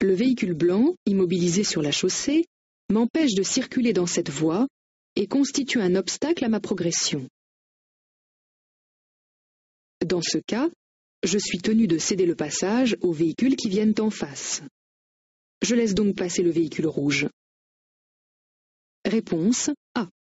Le véhicule blanc, immobilisé sur la chaussée, m'empêche de circuler dans cette voie et constitue un obstacle à ma progression. Dans ce cas, je suis tenu de céder le passage aux véhicules qui viennent en face. Je laisse donc passer le véhicule rouge. Réponse A.